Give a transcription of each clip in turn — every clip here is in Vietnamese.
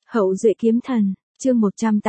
Hậu duệ kiếm thần, chương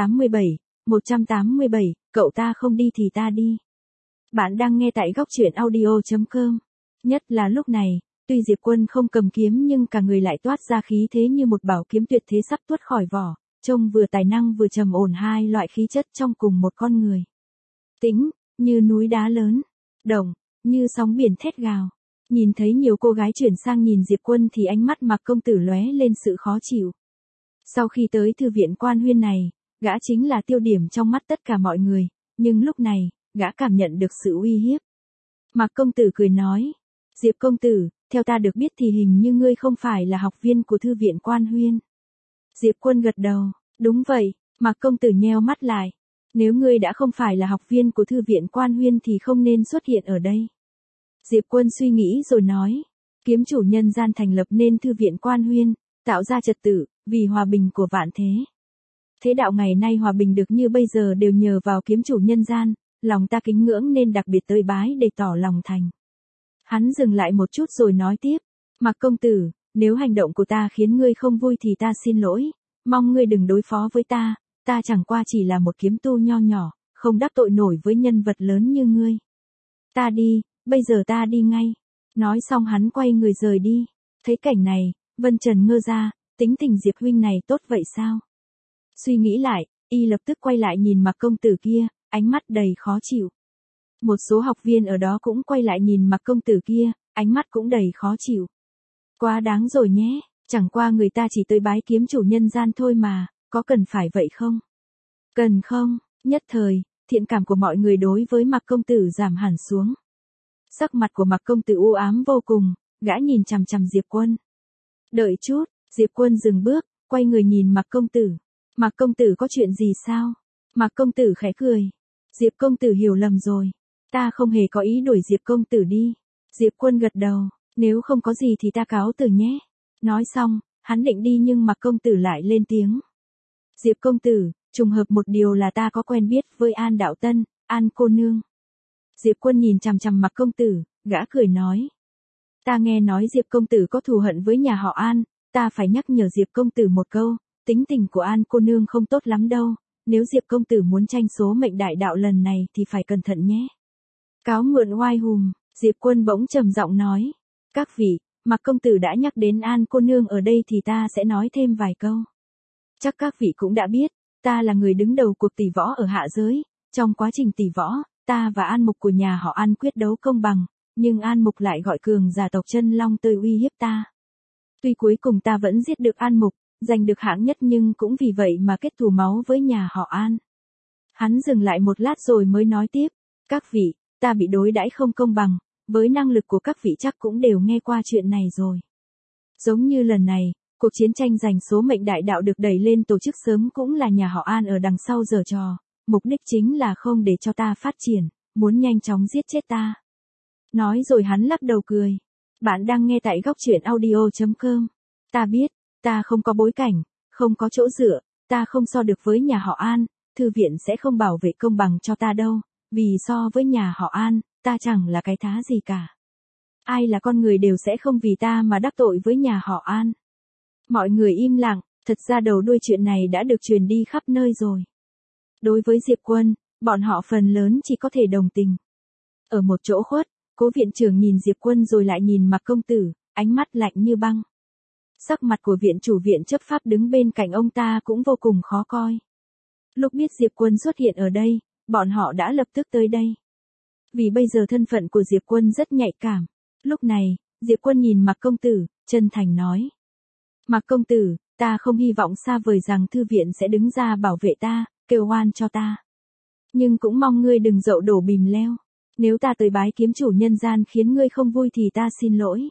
187, cậu ta không đi thì ta đi. Bạn đang nghe tại góc truyện audio.com. Nhất là lúc này, tuy Diệp Quân không cầm kiếm nhưng cả người lại toát ra khí thế như một bảo kiếm tuyệt thế sắp tuốt khỏi vỏ, trông vừa tài năng vừa trầm ổn, hai loại khí chất trong cùng một con người. Tĩnh, như núi đá lớn, động, như sóng biển thét gào. Nhìn thấy nhiều cô gái chuyển sang nhìn Diệp Quân thì ánh mắt Mạc công tử lóe lên sự khó chịu. Sau khi tới thư viện Quan Huyên này, gã chính là tiêu điểm trong mắt tất cả mọi người, nhưng lúc này, gã cảm nhận được sự uy hiếp. Mạc công tử cười nói, Diệp công tử, theo ta được biết thì hình như ngươi không phải là học viên của thư viện Quan Huyên. Diệp Quân gật đầu, đúng vậy. Mạc công tử nheo mắt lại. Nếu ngươi đã không phải là học viên của thư viện Quan Huyên thì không nên xuất hiện ở đây. Diệp Quân suy nghĩ rồi nói, kiếm chủ nhân gian thành lập nên thư viện Quan Huyên, tạo ra trật tự, vì hòa bình của vạn thế. Thế đạo ngày nay hòa bình được như bây giờ đều nhờ vào kiếm chủ nhân gian, lòng ta kính ngưỡng nên đặc biệt tới bái để tỏ lòng thành. Hắn dừng lại một chút rồi nói tiếp, Mạc công tử, nếu hành động của ta khiến ngươi không vui thì ta xin lỗi, mong ngươi đừng đối phó với ta chẳng qua chỉ là một kiếm tu nho nhỏ, không đắc tội nổi với nhân vật lớn như ngươi. Ta đi, bây giờ ta đi ngay. Nói xong hắn quay người rời đi. Thấy cảnh này, Vân Trần ngơ ra, tính tình Diệp huynh này tốt vậy sao? Suy nghĩ lại, y lập tức quay lại nhìn Mạc công tử kia, ánh mắt đầy khó chịu. Một số học viên ở đó cũng quay lại nhìn Mạc công tử kia, ánh mắt cũng đầy khó chịu. Quá đáng rồi nhé, chẳng qua người ta chỉ tới bái kiếm chủ nhân gian thôi mà, có cần phải vậy không? Cần không? Nhất thời, thiện cảm của mọi người đối với Mạc công tử giảm hẳn xuống. Sắc mặt của Mạc công tử u ám vô cùng, gã nhìn chằm chằm Diệp Quân. Đợi chút, Diệp Quân dừng bước, quay người nhìn Mạc công tử. Mạc công tử có chuyện gì sao? Mạc công tử khẽ cười. Diệp công tử hiểu lầm rồi. Ta không hề có ý đuổi Diệp công tử đi. Diệp Quân gật đầu, nếu không có gì thì ta cáo từ nhé. Nói xong, hắn định đi nhưng Mạc công tử lại lên tiếng. Diệp công tử, trùng hợp một điều là ta có quen biết với An Đạo Tân, An cô nương. Diệp Quân nhìn chằm chằm Mạc công tử, gã cười nói. Ta nghe nói Diệp công tử có thù hận với nhà họ An, ta phải nhắc nhở Diệp công tử một câu, tính tình của An cô nương không tốt lắm đâu, nếu Diệp công tử muốn tranh số mệnh đại đạo lần này thì phải cẩn thận nhé. Cáo mượn oai hùm, Diệp Quân bỗng trầm giọng nói. Các vị, Mạc công tử đã nhắc đến An cô nương ở đây thì ta sẽ nói thêm vài câu. Chắc các vị cũng đã biết, ta là người đứng đầu cuộc tỷ võ ở hạ giới, trong quá trình tỷ võ, ta và An Mục của nhà họ An quyết đấu công bằng, nhưng An Mục lại gọi cường giả tộc Chân Long tới uy hiếp ta. Tuy cuối cùng ta vẫn giết được An Mục, giành được hạng nhất nhưng cũng vì vậy mà kết thù máu với nhà họ An. Hắn dừng lại một lát rồi mới nói tiếp, các vị, ta bị đối đãi không công bằng, với năng lực của các vị chắc cũng đều nghe qua chuyện này rồi. Giống như lần này, cuộc chiến tranh giành số mệnh đại đạo được đẩy lên tổ chức sớm cũng là nhà họ An ở đằng sau giở trò, mục đích chính là không để cho ta phát triển, muốn nhanh chóng giết chết ta. Nói rồi hắn lắc đầu cười. Bạn đang nghe tại góc truyện audio.com. Ta biết, ta không có bối cảnh, không có chỗ dựa, ta không so được với nhà họ An, thư viện sẽ không bảo vệ công bằng cho ta đâu, vì so với nhà họ An, ta chẳng là cái thá gì cả. Ai là con người đều sẽ không vì ta mà đắc tội với nhà họ An. Mọi người im lặng, thật ra đầu đuôi chuyện này đã được truyền đi khắp nơi rồi. Đối với Diệp Quân, bọn họ phần lớn chỉ có thể đồng tình. Ở một chỗ khuất, Cố viện trưởng nhìn Diệp Quân rồi lại nhìn Mạc công tử, ánh mắt lạnh như băng. Sắc mặt của viện chủ viện chấp pháp đứng bên cạnh ông ta cũng vô cùng khó coi. Lúc biết Diệp Quân xuất hiện ở đây, bọn họ đã lập tức tới đây. Vì bây giờ thân phận của Diệp Quân rất nhạy cảm. Lúc này, Diệp Quân nhìn Mạc công tử, chân thành nói. Mạc công tử, ta không hy vọng xa vời rằng thư viện sẽ đứng ra bảo vệ ta, kêu oan cho ta. Nhưng cũng mong ngươi đừng dậu đổ bìm leo. Nếu ta tới bái kiếm chủ nhân gian khiến ngươi không vui thì ta xin lỗi.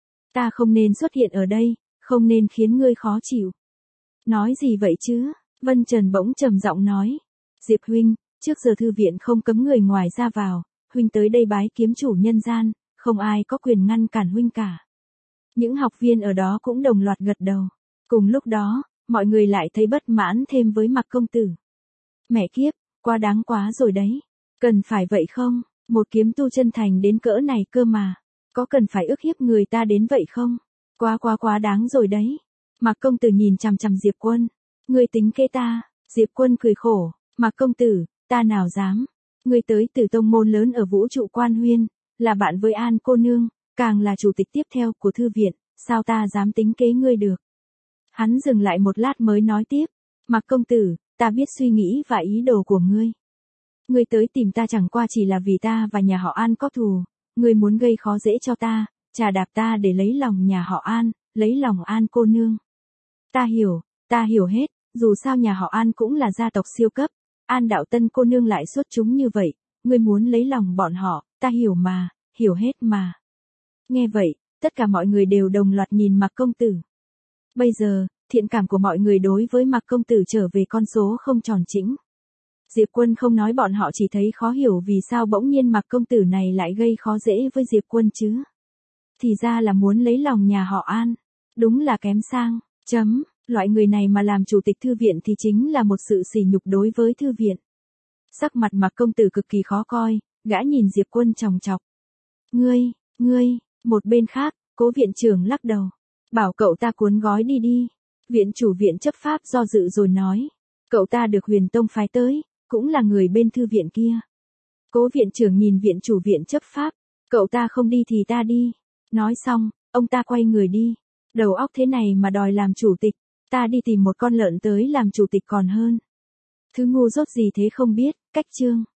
Ta không nên xuất hiện ở đây, không nên khiến ngươi khó chịu. Nói gì vậy chứ? Vân Trần bỗng trầm giọng nói. Diệp huynh, trước giờ thư viện không cấm người ngoài ra vào, huynh tới đây bái kiếm chủ nhân gian, không ai có quyền ngăn cản huynh cả. Những học viên ở đó cũng đồng loạt gật đầu. Cùng lúc đó, mọi người lại thấy bất mãn thêm với Mạc công tử. Mẹ kiếp, quá đáng quá rồi đấy. Cần phải vậy không? Một kiếm tu chân thành đến cỡ này cơ mà. Có cần phải ức hiếp người ta đến vậy không? Quá đáng rồi đấy. Mạc công tử nhìn chằm chằm Diệp Quân. Ngươi tính kế ta, Diệp Quân cười khổ, Mạc công tử, ta nào dám. Ngươi tới từ tông môn lớn ở vũ trụ Quan Huyên, là bạn với An cô nương, càng là chủ tịch tiếp theo của thư viện, sao ta dám tính kế ngươi được. Hắn dừng lại một lát mới nói tiếp, Mạc công tử, ta biết suy nghĩ và ý đồ của ngươi. Ngươi tới tìm ta chẳng qua chỉ là vì ta và nhà họ An có thù, ngươi muốn gây khó dễ cho ta, trà đạp ta để lấy lòng nhà họ An, lấy lòng An cô nương. Ta hiểu hết, dù sao nhà họ An cũng là gia tộc siêu cấp, An Đạo Tân cô nương lại xuất chúng như vậy, ngươi muốn lấy lòng bọn họ, ta hiểu mà, hiểu hết mà. Nghe vậy, tất cả mọi người đều đồng loạt nhìn Mạc công tử. Bây giờ, thiện cảm của mọi người đối với Mạc công tử trở về con số không tròn chỉnh. Diệp Quân không nói, bọn họ chỉ thấy khó hiểu vì sao bỗng nhiên Mạc công tử này lại gây khó dễ với Diệp Quân chứ. Thì ra là muốn lấy lòng nhà họ An, đúng là kém sang, loại người này mà làm chủ tịch thư viện thì chính là một sự sỉ nhục đối với thư viện. Sắc mặt Mạc công tử cực kỳ khó coi, gã nhìn Diệp Quân chòng chọc. Ngươi, một bên khác, Cố viện trưởng lắc đầu, bảo cậu ta cuốn gói đi. Viện chủ viện chấp pháp do dự rồi nói, cậu ta được Huyền Tông phái tới, cũng là người bên thư viện kia. Cố viện trưởng nhìn viện chủ viện chấp pháp, cậu ta không đi thì ta đi. Nói xong, ông ta quay người đi. Đầu óc thế này mà đòi làm chủ tịch, ta đi tìm một con lợn tới làm chủ tịch còn hơn. Thứ ngu dốt gì thế không biết, cách chương.